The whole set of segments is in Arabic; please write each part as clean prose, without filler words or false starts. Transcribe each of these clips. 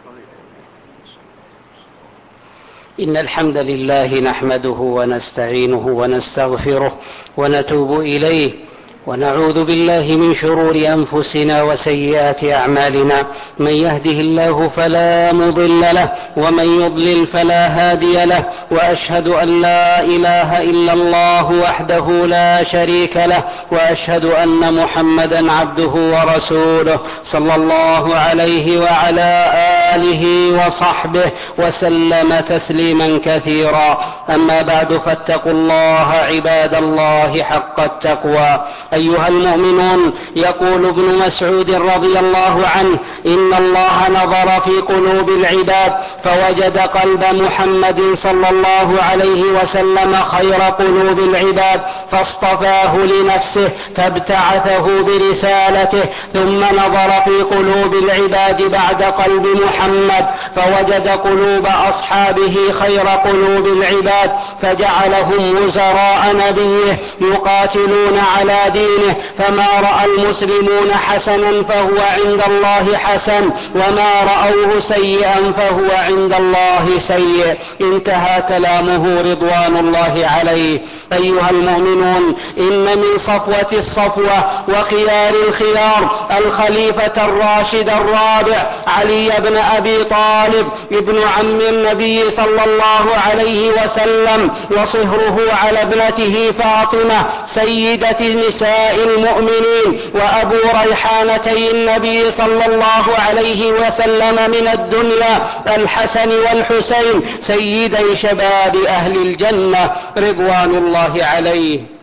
إن الحمد لله نحمده ونستعينه ونستغفره ونتوب إليه ونعوذ بالله من شرور أنفسنا وسيئات أعمالنا. من يهده الله فلا مضل له ومن يضلل فلا هادي له، وأشهد أن لا إله إلا الله وحده لا شريك له، وأشهد أن محمدا عبده ورسوله صلى الله عليه وعلى آله وصحبه وسلم تسليما كثيرا. أما بعد، فاتقوا الله عباد الله حق التقوى. أيها المؤمنون، يقول ابن مسعود رضي الله عنه: إن الله نظر في قلوب العباد فوجد قلب محمد صلى الله عليه وسلم خير قلوب العباد، فاصطفاه لنفسه فابتعثه برسالته، ثم نظر في قلوب العباد بعد قلب محمد فوجد قلوب أصحابه خير قلوب العباد، فجعلهم وزراء نبيه يقاتلون على دينه، فما رأى المسلمون حسنا فهو عند الله حسن، وما رأوه سيئا فهو عند الله سيء. انتهى كلامه رضوان الله عليه. أيها المؤمنون، إن من صفوة الصفوة وخيار الخيار الخليفة الراشد الرابع علي بن أبي طالب ابن عم النبي صلى الله عليه وسلم، وصهره على ابنته فاطمة سيدة نساء المؤمنين وأبو ريحانتي النبي صلى الله عليه وسلم من الدنيا، الحسن والحسين سيدي شباب أهل الجنة رضوان الله عليه.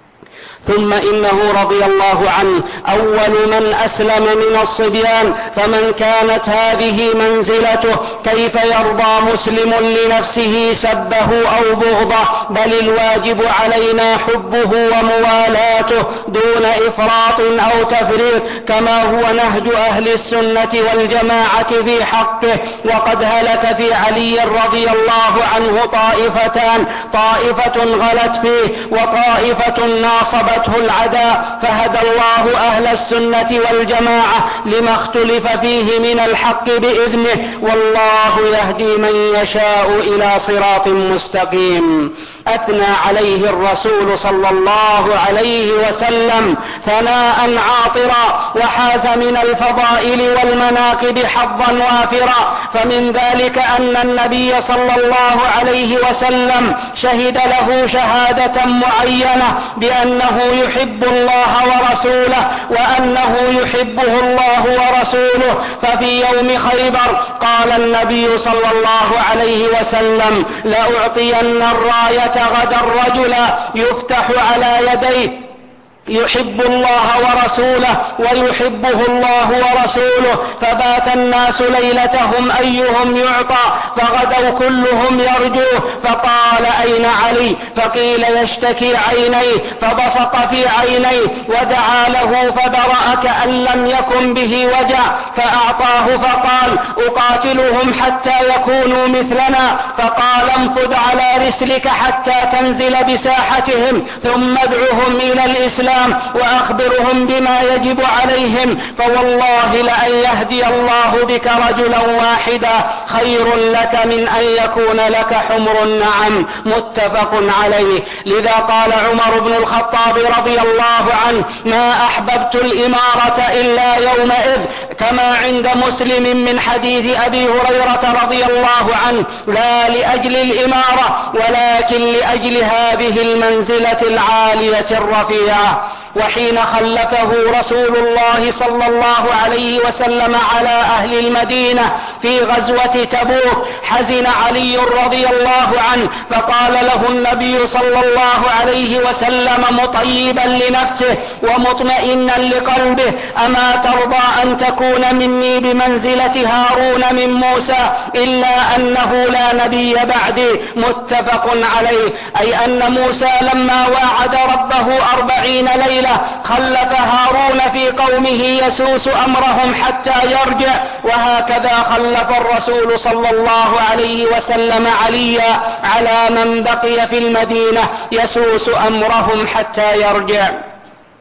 ثم إنه رضي الله عنه أول من أسلم من الصبيان، فمن كانت هذه منزلته كيف يرضى مسلم لنفسه سبه أو بغضه؟ بل الواجب علينا حبه وموالاته دون إفراط أو تفريط، كما هو نهج أهل السنة والجماعة في حقه. وقد هلك في علي رضي الله عنه طائفتان: طائفة غلت فيه وطائفة ناصبته العداء، فهدى الله أهل السنة والجماعة لما اختلف فيه من الحق بإذنه، والله يهدي من يشاء إلى صراط مستقيم. أثنى عليه الرسول صلى الله عليه وسلم ثناء عاطرا، وحاز من الفضائل والمناقب حظا وافرا. فمن ذلك أن النبي صلى الله عليه وسلم شهد له شهادة معينة بأنه يحب الله ورسوله وأنه يحبه الله ورسوله. ففي يوم خيبر قال النبي صلى الله عليه وسلم: لأعطين الراية غدا رجلا يفتح على يديه يحب الله ورسوله ويحبه الله ورسوله. فبات الناس ليلتهم أيهم يعطى، فغدوا كلهم يرجوه. فقال: أين علي؟ فقيل: يشتكي عينيه. فبصق في عينيه ودعا له فبرأ كأن لم يكن به وجع، فأعطاه فقال: أقاتلهم حتى يكونوا مثلنا. فقال: انفذ على رسلك حتى تنزل بساحتهم، ثم ادعهم إلى الإسلام وأخبرهم بما يجب عليهم، فوالله لأن يهدي الله بك رجلا واحدا خير لك من أن يكون لك حمر النعم. متفق عليه. لذا قال عمر بن الخطاب رضي الله عنه: ما أحببت الإمارة إلا يومئذ، كما عند مسلم من حديث أبي هريرة رضي الله عنه: لا لأجل الإمارة ولكن لأجل هذه المنزلة العالية الرفيعة. وحين خلفه رسول الله صلى الله عليه وسلم على أهل المدينة في غزوة تبوك حزن علي رضي الله عنه، فقال له النبي صلى الله عليه وسلم مطيبا لنفسه ومطمئنا لقلبه: أما ترضى أن تكون مني بمنزلة هارون من موسى، إلا أنه لا نبي بعدي. متفق عليه. أي أن موسى لما واعد ربه 40 ليلة خلف هارون في قومه يسوس أمرهم حتى يرجع، وهكذا خلف الرسول صلى الله عليه وسلم عليا على من بقي في المدينة يسوس أمرهم حتى يرجع.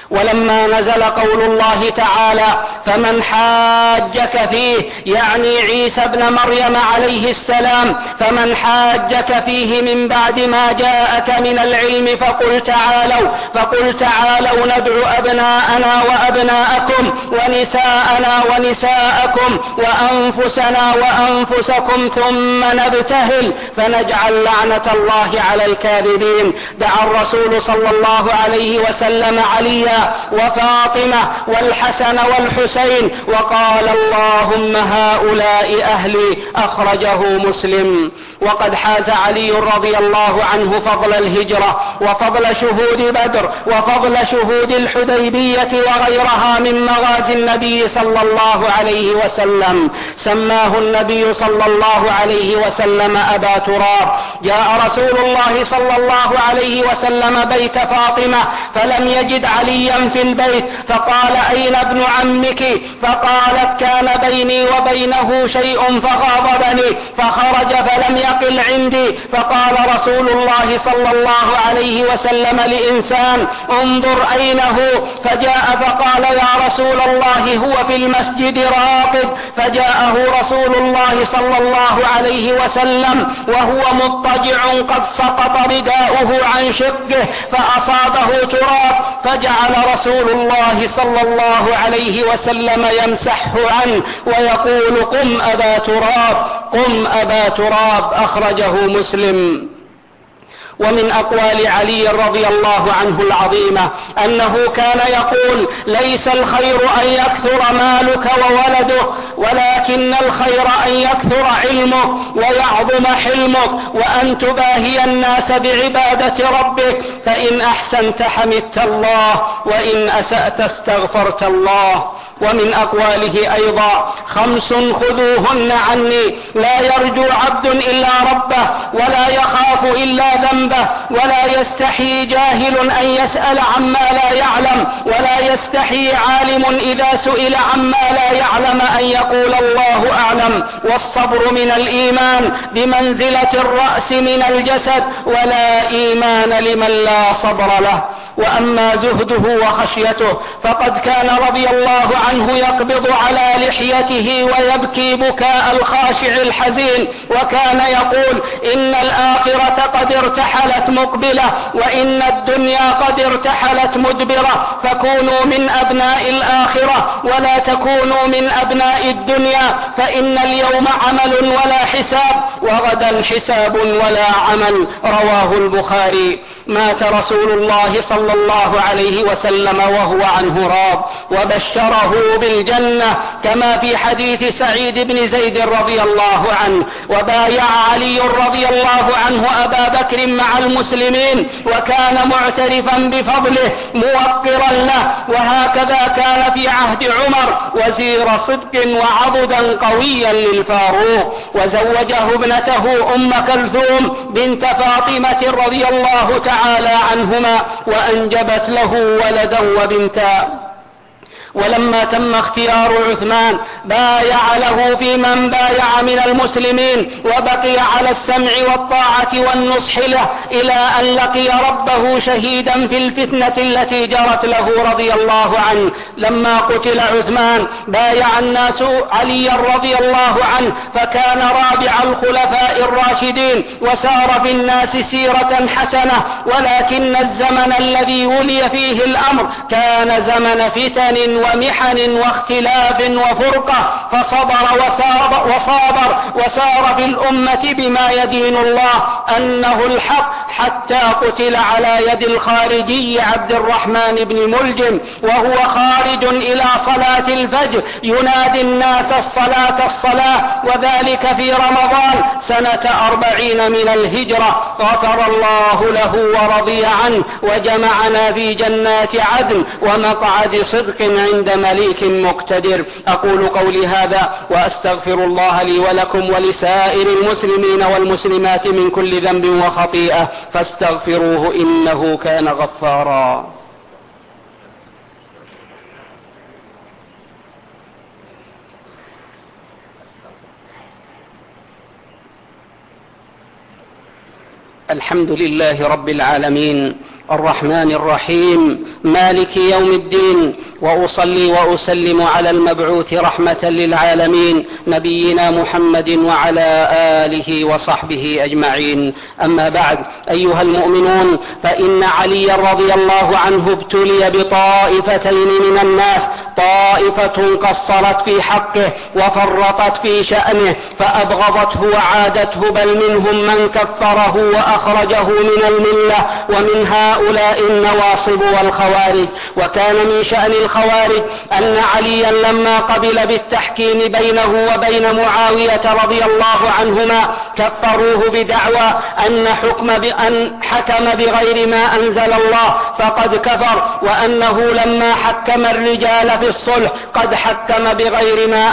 ولما نزل قول الله تعالى فمن حاجك فيه، يعني عيسى ابن مريم عليه السلام، فمن حاجك فيه من بعد ما جاءك من العلم فقل تعالوا ندعو أبناءنا وأبناءكم ونساءنا ونساءكم وأنفسنا وأنفسكم ثم نبتهل فنجعل لعنة الله على الكاذبين. دعا الرسول صلى الله عليه وسلم عليا وفاطمة والحسن والحسين وقال اللهم هؤلاء أهلي، أخرجه مسلم. وقد حاز علي رضي الله عنه فضل الهجرة وفضل شهود بدر وفضل شهود الحديبية وغيرها من مغازي النبي صلى الله عليه وسلم. سماه النبي صلى الله عليه وسلم أبا تراب. جاء رسول الله صلى الله عليه وسلم بيت فاطمة فلم يجد عليا في البيت، فقال أين ابن عمك؟ فقالت كان بيني وبينه شيء فغاضبني فخرج فلم يقل عندي. فقال رسول الله صلى الله عليه وسلم لإنسان انظر أين هو؟ فجاء فقال يا رسول الله هو في المسجد راقد. فجاءه رسول الله صلى الله عليه وسلم وهو مضطجع قد سقط رداؤه عن شقه فأصابه تراب، فجعل رسول الله صلى الله عليه وسلم يمسحه عنه ويقول قم أبا تراب، قم أبا تراب، أخرجه مسلم. ومن أقوال علي رضي الله عنه العظيمة أنه كان يقول ليس الخير أن يكثر مالك وولده، ولكن الخير أن يكثر علمك ويعظم حلمك وأن تباهي الناس بعبادة ربك، فإن أحسنت حمدت الله وإن أسأت استغفرت الله. ومن أقواله أيضا 5 خذوهن عني، لا يرجو عبد إلا ربه ولا يخاف إلا ذنبه ولا يستحي جاهل أن يسأل عما لا يعلم ولا يستحي عالم إذا سئل عما لا يعلم أن يقول الله أعلم. والصبر من الإيمان بمنزلة الرأس من الجسد، ولا إيمان لمن لا صبر له. وأما زهده وخشيته فقد كان رضي الله عنه يقبض على لحيته ويبكي بكاء الخاشع الحزين، وكان يقول إن الآخرة قد ارتحلت مقبلة وإن الدنيا قد ارتحلت مدبرة، فكونوا من أبناء الآخرة ولا تكونوا من أبناء الدنيا، فإن اليوم عمل ولا حساب وغدا حساب ولا عمل. رواه البخاري. مات رسول الله صلى الله عليه وسلم وهو عنه راض، وبشره بالجنة كما في حديث سعيد بن زيد رضي الله عنه. وبايع علي رضي الله عنه أبا بكر مع المسلمين وكان معترفا بفضله موقرا له، وهكذا كان في عهد عمر وزير صدق وعضدا قويا للفاروق. وزوجه ابنته أم كلثوم بنت فاطمة رضي الله تعالى عنهما وأنجبت له ولدا وبنتا. ولما تم اختيار عثمان بايع له في من بايع من المسلمين، وبقي على السمع والطاعة والنصح له إلى أن لقي ربه شهيدا في الفتنة التي جرت له رضي الله عنه. لما قتل عثمان بايع الناس عليا رضي الله عنه، فكان رابع الخلفاء الراشدين وسار في الناس سيرة حسنة، ولكن الزمن الذي ولي فيه الأمر كان زمن فتن ومحن واختلاف وفرقة، فصبر وسار في الأمة بما يدين الله أنه الحق، حتى قتل على يد الخارجي عبد الرحمن بن ملجم وهو خارج إلى صلاة الفجر ينادي الناس الصلاة، وذلك في رمضان سنة 40 من الهجرة. غفر الله له ورضي عنه وجمعنا في جنات عدن ومقعد صدق عند مليك مقتدر. أقول قولي هذا وأستغفر الله لي ولكم ولسائر المسلمين والمسلمات من كل ذنب وخطيئة فاستغفروه إنه كان غفارا. الحمد لله رب العالمين الرحمن الرحيم مالك يوم الدين، وأصلي وأسلم على المبعوث رحمة للعالمين نبينا محمد وعلى آله وصحبه أجمعين. أما بعد، أيها المؤمنون، فإن علي رضي الله عنه ابتلي بطائفتين من الناس، طائفة قصرت في حقه وفرطت في شأنه فأبغضته وعادته، بل منهم من كفره وأخرجه من الملة، ومن هؤلاء النواصب والخوارج. وكان من شأن الخوارج أن عليا لما قبل بالتحكيم بينه وبين معاوية رضي الله عنهما كفروه بدعوى أن حكم بغير ما أنزل الله فقد كفر، وأنه لما حكم الرجال في الصلح قد حكم بغير ما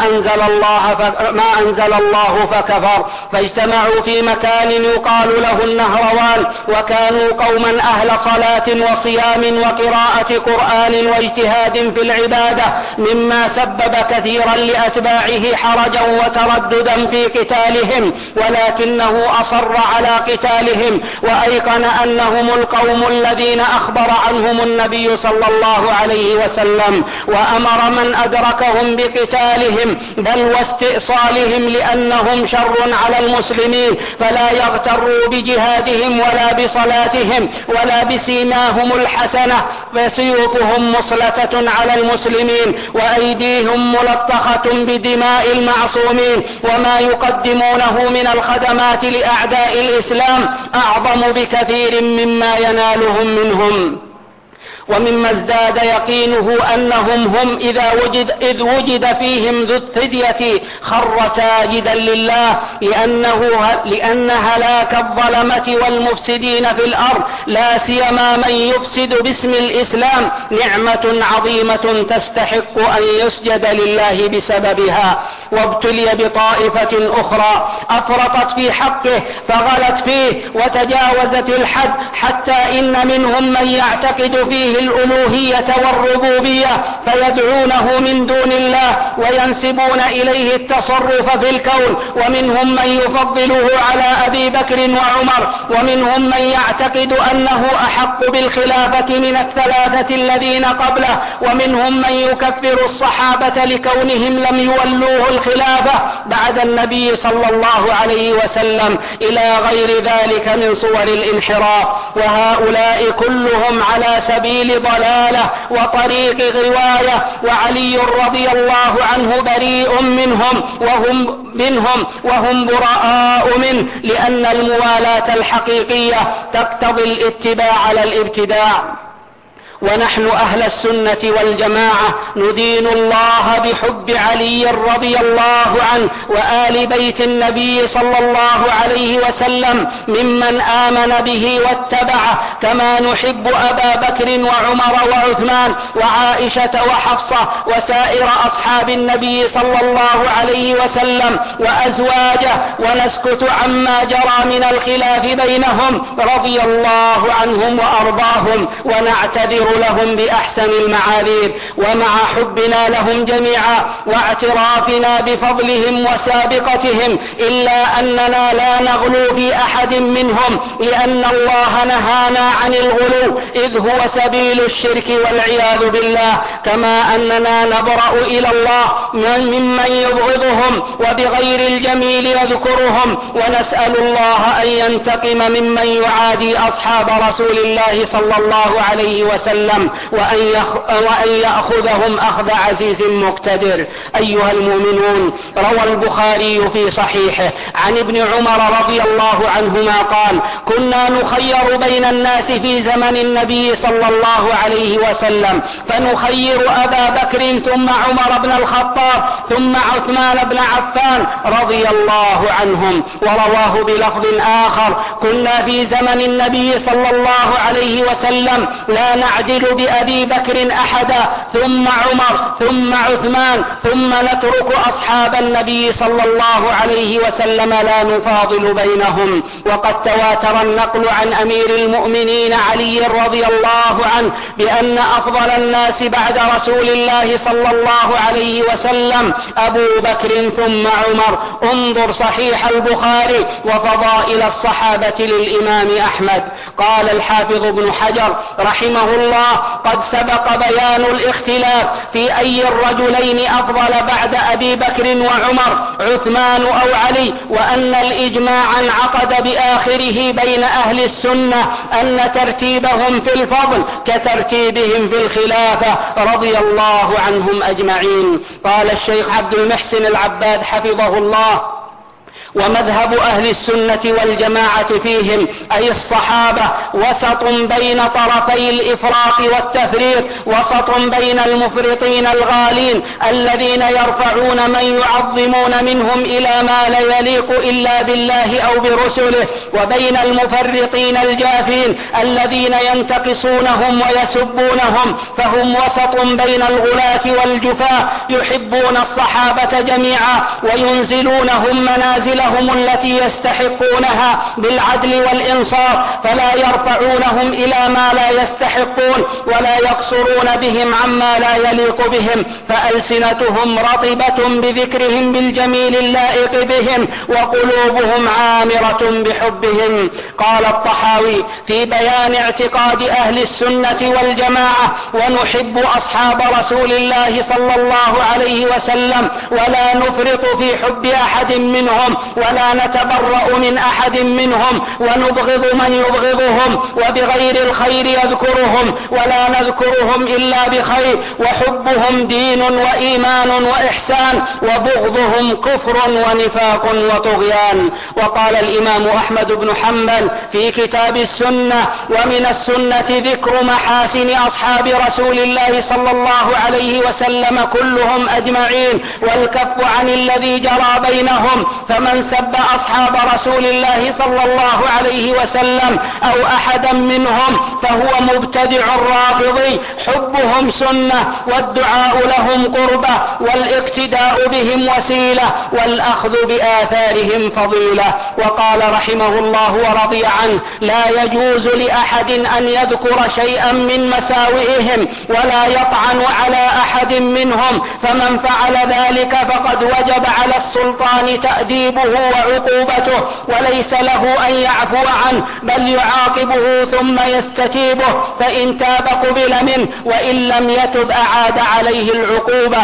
أنزل الله فكفر. فاجتمعوا في مكان يقال له النهروان، وكانوا قوما أهل صلاة وصيام وقراءة قرآن واجتهاد في العبادة، مما سبب كثيرا لأتباعه حرجا وترددا في قتالهم، ولكنه أصر على قتالهم، وأيقن أنهم القوم الذين أخبر عنهم النبي صلى الله عليه وسلم، وأمر من أدركهم بقتالهم بل واستئصالهم، لأنهم شر على المسلمين، فلا يغتروا بجهادهم ولا بصلاتهم ولا بسيماهم الحسنة، فسيوفهم مسلطة على المسلمين وأيديهم ملطخة بدماء المعصومين، وما يقدمونه من الخدمات لأعداء الإسلام أعظم بكثير مما ينالهم منهم. وممما ازداد يقينه أنهم هم إذ وجد فيهم ذو الثدية خر ساجدا لله، لأن هلاك الظلمة والمفسدين في الأرض، لا سيما من يفسد باسم الإسلام، نعمة عظيمة تستحق أن يسجد لله بسببها. وابتلي بطائفة أخرى أفرطت في حقه فغلت فيه وتجاوزت الحد، حتى إن منهم من يعتقد فيه الألوهية والربوبية فيدعونه من دون الله وينسبون إليه التصرف في الكون، ومنهم من يفضله على أبي بكر وعمر، ومنهم من يعتقد أنه أحق بالخلافة من الثلاثة الذين قبله، ومنهم من يكفر الصحابة لكونهم لم يولوه الخلافة بعد النبي صلى الله عليه وسلم، إلى غير ذلك من صور الانحراف. وهؤلاء كلهم على سبيل ضلالة وطريق غواية، وعلي رضي الله عنه بريء منهم وهم براء منه، لأن الموالاة الحقيقية تقتضي الاتباع على الابتداع. ونحن أهل السنة والجماعة ندين الله بحب علي رضي الله عنه وآل بيت النبي صلى الله عليه وسلم ممن آمن به واتبعه، كما نحب أبا بكر وعمر وعثمان وعائشة وحفصة وسائر أصحاب النبي صلى الله عليه وسلم وأزواجه، ونسكت عما جرى من الخلاف بينهم رضي الله عنهم وأرضاهم، ونعتذر لهم بأحسن المعاذير. ومع حبنا لهم جميعا واعترافنا بفضلهم وسابقتهم، إلا أننا لا نغلو في أحد منهم، لأن الله نهانا عن الغلو، إذ هو سبيل الشرك والعياذ بالله، كما أننا نبرأ إلى الله ممن يبغضهم وبغير الجميل يذكرهم، ونسأل الله أن ينتقم ممن يعادي أصحاب رسول الله صلى الله عليه وسلم، وأن يأخذهم أخذ عزيز مقتدر. أيها المؤمنون، روى البخاري في صحيحه عن ابن عمر رضي الله عنهما قال: كنا نخير بين الناس في زمن النبي صلى الله عليه وسلم، فنخير أبا بكر ثم عمر بن الخطاب ثم عثمان بن عفان رضي الله عنهم. ورواه بلفظ آخر: كنا في زمن النبي صلى الله عليه وسلم لا نعجب نعدل بأبي بكر أحدا ثم عمر ثم عثمان ثم نترك أصحاب النبي صلى الله عليه وسلم لا نفاضل بينهم. وقد تواتر النقل عن أمير المؤمنين علي رضي الله عنه بأن أفضل الناس بعد رسول الله صلى الله عليه وسلم أبو بكر ثم عمر. انظر صحيح البخاري وفضائل الصحابة للإمام أحمد. قال الحافظ ابن حجر رحمه الله قد سبق بيان الاختلاف في أي الرجلين أفضل بعد أبي بكر وعمر عثمان أو علي، وأن الإجماع انعقد بآخره بين أهل السنة أن ترتيبهم في الفضل كترتيبهم في الخلافة رضي الله عنهم أجمعين. قال الشيخ عبد المحسن العباد حفظه الله ومذهب أهل السنة والجماعة فيهم أي الصحابة وسط بين طرفي الإفراط والتفريط، وسط بين المفرطين الغالين الذين يرفعون من يعظمون منهم إلى ما لا يليق إلا بالله أو برسله، وبين المفرطين الجافين الذين ينتقصونهم ويسبونهم، فهم وسط بين الغلاة والجفاة يحبون الصحابة جميعا وينزلونهم منازلهم التي يستحقونها بالعدل والإنصاف، فلا يرفعونهم إلى ما لا يستحقون ولا يقصرون بهم عما لا يليق بهم، فألسنتهم رطبة بذكرهم بالجميل اللائق بهم وقلوبهم عامرة بحبهم. قال الطحاوي في بيان اعتقاد أهل السنة والجماعة ونحب أصحاب رسول الله صلى الله عليه وسلم ولا نفرط في حب أحد منهم ولا نتبرأ من أحد منهم ونبغض من يبغضهم وبغير الخير يذكرهم ولا نذكرهم إلا بخير، وحبهم دين وإيمان وإحسان وبغضهم كفر ونفاق وطغيان. وقال الإمام أحمد بن حنبل في كتاب السنة ومن السنة ذكر محاسن أصحاب رسول الله صلى الله عليه وسلم كلهم أجمعين والكف عن الذي جرى بينهم، فمن سب أصحاب رسول الله صلى الله عليه وسلم أو أحدا منهم فهو مبتدع رافضي. حبهم سنة والدعاء لهم قربة والاقتداء بهم وسيلة والأخذ بآثارهم فضيلة. وقال رحمه الله ورضي عنه لا يجوز لأحد أن يذكر شيئا من مساوئهم ولا يطعن على أحد منهم، فمن فعل ذلك فقد وجب على السلطان تأديبه وعقوبته، وليس له أن يعفو عنه بل يعاقبه ثم يستتيبه، فإن تاب قبل منه وإن لم يتب أعاد عليه العقوبة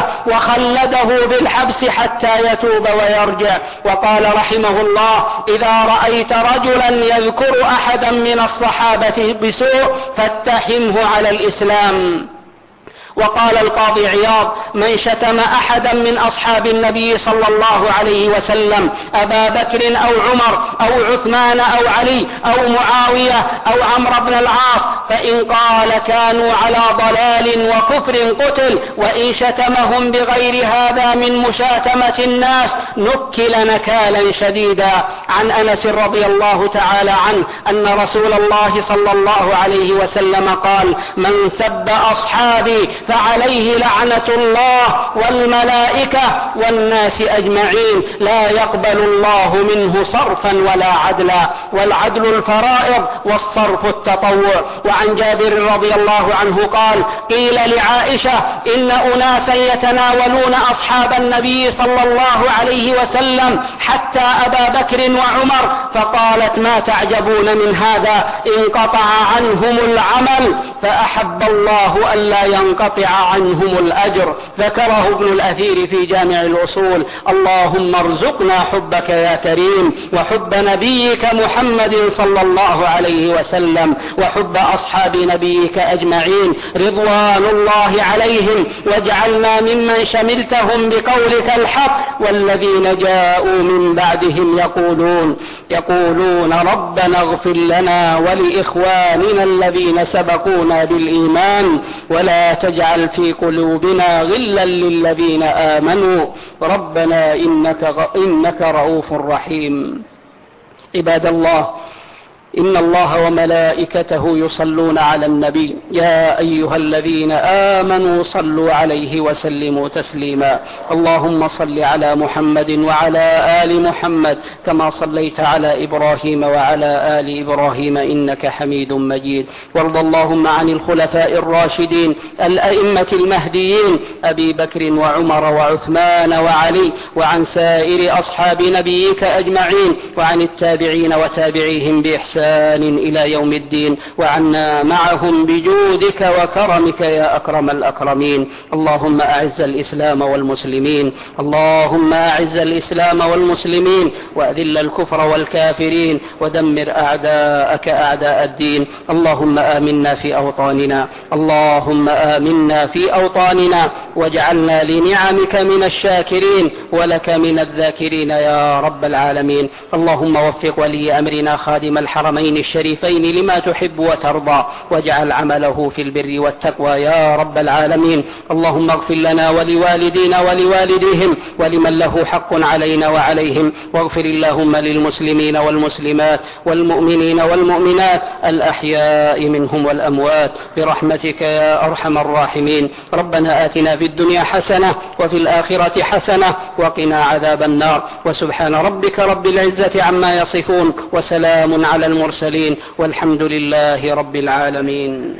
وخلده بالحبس حتى يتوب ويرجع. وقال رحمه الله إذا رأيت رجلا يذكر أحدا من الصحابة بسوء فاتهمه على الإسلام. وقال القاضي عياض من شتم أحدا من أصحاب النبي صلى الله عليه وسلم أبا بكر أو عمر أو عثمان أو علي أو معاوية أو عمرو بن العاص فإن قال كانوا على ضلال وكفر قتل، وإن شتمهم بغير هذا من مشاتمة الناس نكل نكالا شديدا. عن أنس رضي الله تعالى عنه أن رسول الله صلى الله عليه وسلم قال من سب أصحابي فعليه لعنة الله والملائكة والناس أجمعين لا يقبل الله منه صرفا ولا عدلا، والعدل الفرائض والصرف التطوع. وعن جابر رضي الله عنه قال قيل لعائشة إن أناسا يتناولون أصحاب النبي صلى الله عليه وسلم حتى أبا بكر وعمر، فقالت ما تعجبون من هذا انقطع عنهم العمل فأحب الله ألا ينقطع عنهم الأجر. ذكره ابن الأثير في جامع الأصول. اللهم ارزقنا حبك يا كريم وحب نبيك محمد صلى الله عليه وسلم وحب أصحاب نبيك أجمعين رضوان الله عليهم، واجعلنا ممن شملتهم بقولك الحق والذين جاءوا من بعدهم يقولون ربنا اغفر لنا ولإخواننا الذين سبقونا بالإيمان ولا تجعل في قلوبنا غلا للذين آمنوا ربنا إنك رؤوف رحيم. عباد الله، إن الله وملائكته يصلون على النبي يا أيها الذين آمنوا صلوا عليه وسلموا تسليما. اللهم صل على محمد وعلى آل محمد كما صليت على إبراهيم وعلى آل إبراهيم إنك حميد مجيد. وارض اللهم عن الخلفاء الراشدين الأئمة المهديين أبي بكر وعمر وعثمان وعلي، وعن سائر أصحاب نبيك أجمعين، وعن التابعين وتابعيهم بإحسان إلى يوم الدين، وعنا معهم بجودك وكرمك يا أكرم الأكرمين. اللهم أعز الإسلام والمسلمين، اللهم أعز الإسلام والمسلمين، وأذل الكفر والكافرين، ودمر أعداءك أعداء الدين. اللهم آمنا في أوطاننا، اللهم آمنا في أوطاننا، واجعلنا لنعمك من الشاكرين ولك من الذاكرين يا رب العالمين. اللهم وفق ولي أمرنا خادم الحرمين الشريفين لما تحب وترضى، واجعل عمله في البر والتقوى يا رب العالمين. اللهم اغفر لنا ولوالدينا ولوالديهم ولمن له حق علينا وعليهم، واغفر اللهم للمسلمين والمسلمات والمؤمنين والمؤمنات الأحياء منهم والأموات برحمتك يا أرحم الراحمين. ربنا آتنا في الدنيا حسنة وفي الآخرة حسنة وقنا عذاب النار. وسبحان ربك رب العزة عما يصفون، وسلام على المرسلين، والحمد لله رب العالمين.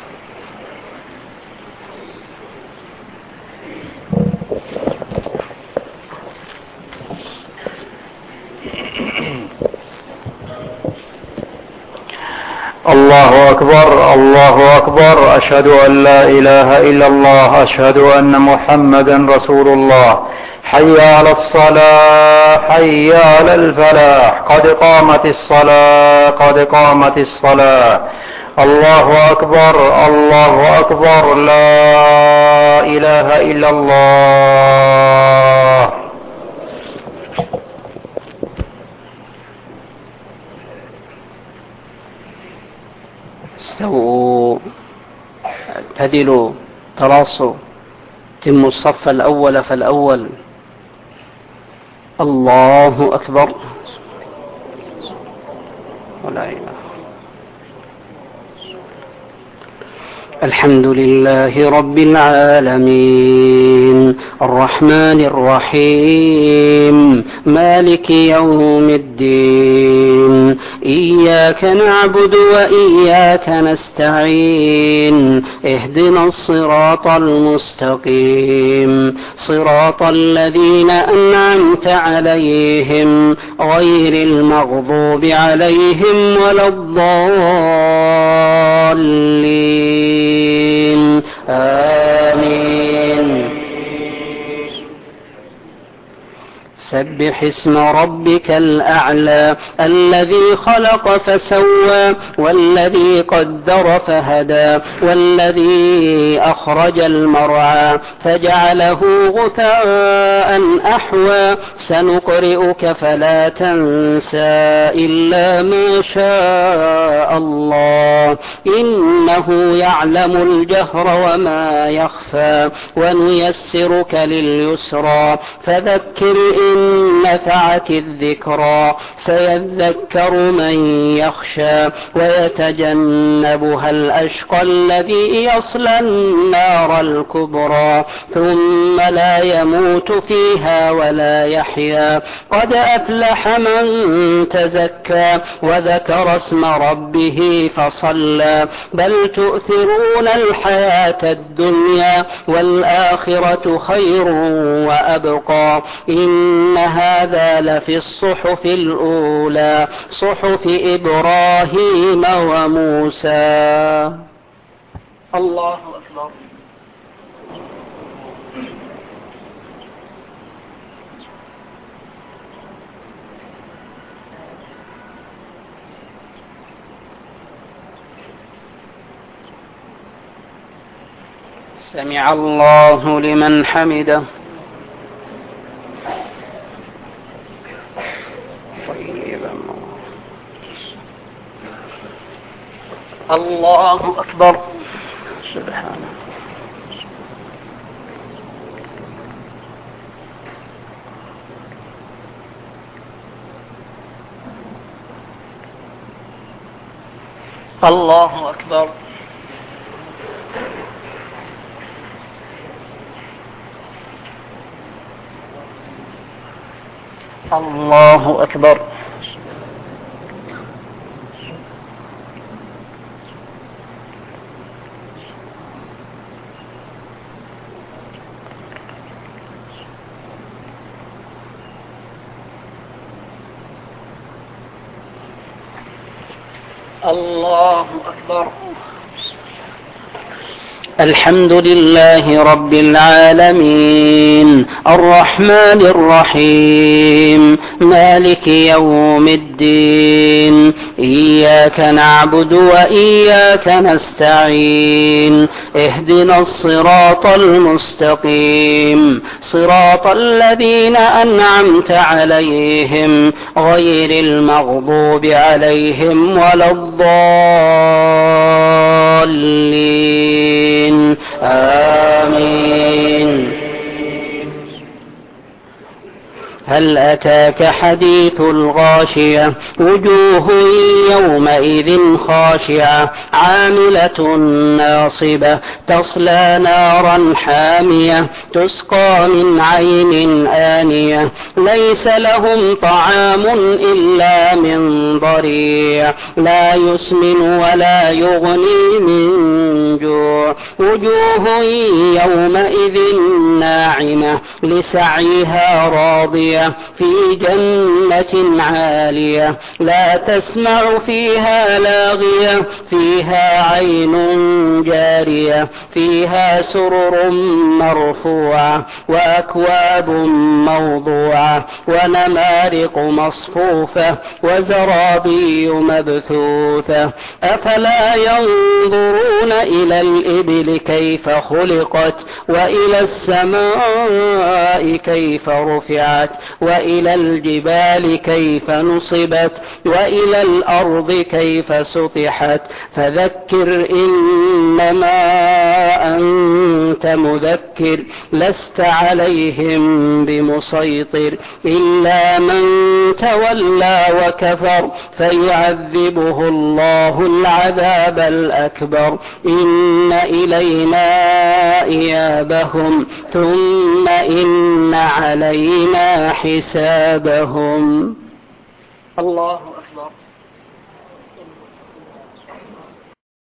الله أكبر الله أكبر، أشهد أن لا إله إلا الله، أشهد أن محمدا رسول الله. حي على الصلاة، حي على الفلاح، قد قامت الصلاة، قد قامت الصلاة. الله أكبر الله أكبر، لا إله إلا الله. استووا، اعتدلوا، تراصوا، تموا الصف الأول فالأول. الله أكبر. ولا إله. الحمد لله رب العالمين، الرحمن الرحيم، مالك يوم الدين، إياك نعبد وإياك نستعين، اهدنا الصراط المستقيم، صراط الذين أنعمت عليهم غير المغضوب عليهم ولا الضالين. آمين. سبح اسم ربك الأعلى الذي خلق فسوى والذي قدر فهدى والذي أخرج المرعى فجعله غثاء أحوى سنقرئك فلا تنسى إلا ما شاء الله إنه يعلم الجهر وما يخفى ونيسرك لليسرى فذكر إن نفعت الذكرى سيذكر من يخشى ويتجنبها الأشقى الذي يصلى النار الكبرى ثم لا يموت فيها ولا يحيا قد أفلح من تزكى وذكر اسم ربه فصلى بل تؤثرون الحياة الدنيا والآخرة خير وأبقى إن هذا لفي الصحف الأولى صحف إبراهيم وموسى. الله أكبر. سمع الله لمن حمده. الله أكبر. سبحانه. الله أكبر. الله أكبر. الله أكبر. الحمد لله رب العالمين الرحمن الرحيم مالك يوم الدين إياك نعبد وإياك نستعين اهدنا الصراط المستقيم صراط الذين أنعمت عليهم غير المغضوب عليهم ولا الضالين آمين. هل أتاك حديث الغاشية وجوه يومئذ خاشعة عاملة ناصبة تصلى نارا حامية تسقى من عين آنية ليس لهم طعام إلا من ضريع لا يسمن ولا يغني من جوع وجوه يومئذ ناعمة لسعيها راضية في جنة عالية لا تسمع فيها لاغية فيها عين جارية فيها سرر مرفوعة وأكواب موضوعة ونمارق مصفوفة وزرابي مبثوثة أفلا ينظرون إلى الإبل كيف خلقت وإلى السماء كيف رفعت وإلى الجبال كيف نصبت وإلى الأرض كيف سطحت فذكر إنما أنت مذكر لست عليهم بمسيطر إلا من تولى وكفر فيعذبه الله العذاب الأكبر إن إلينا إيابهم ثم إن علينا حسابهم. الله أكبر.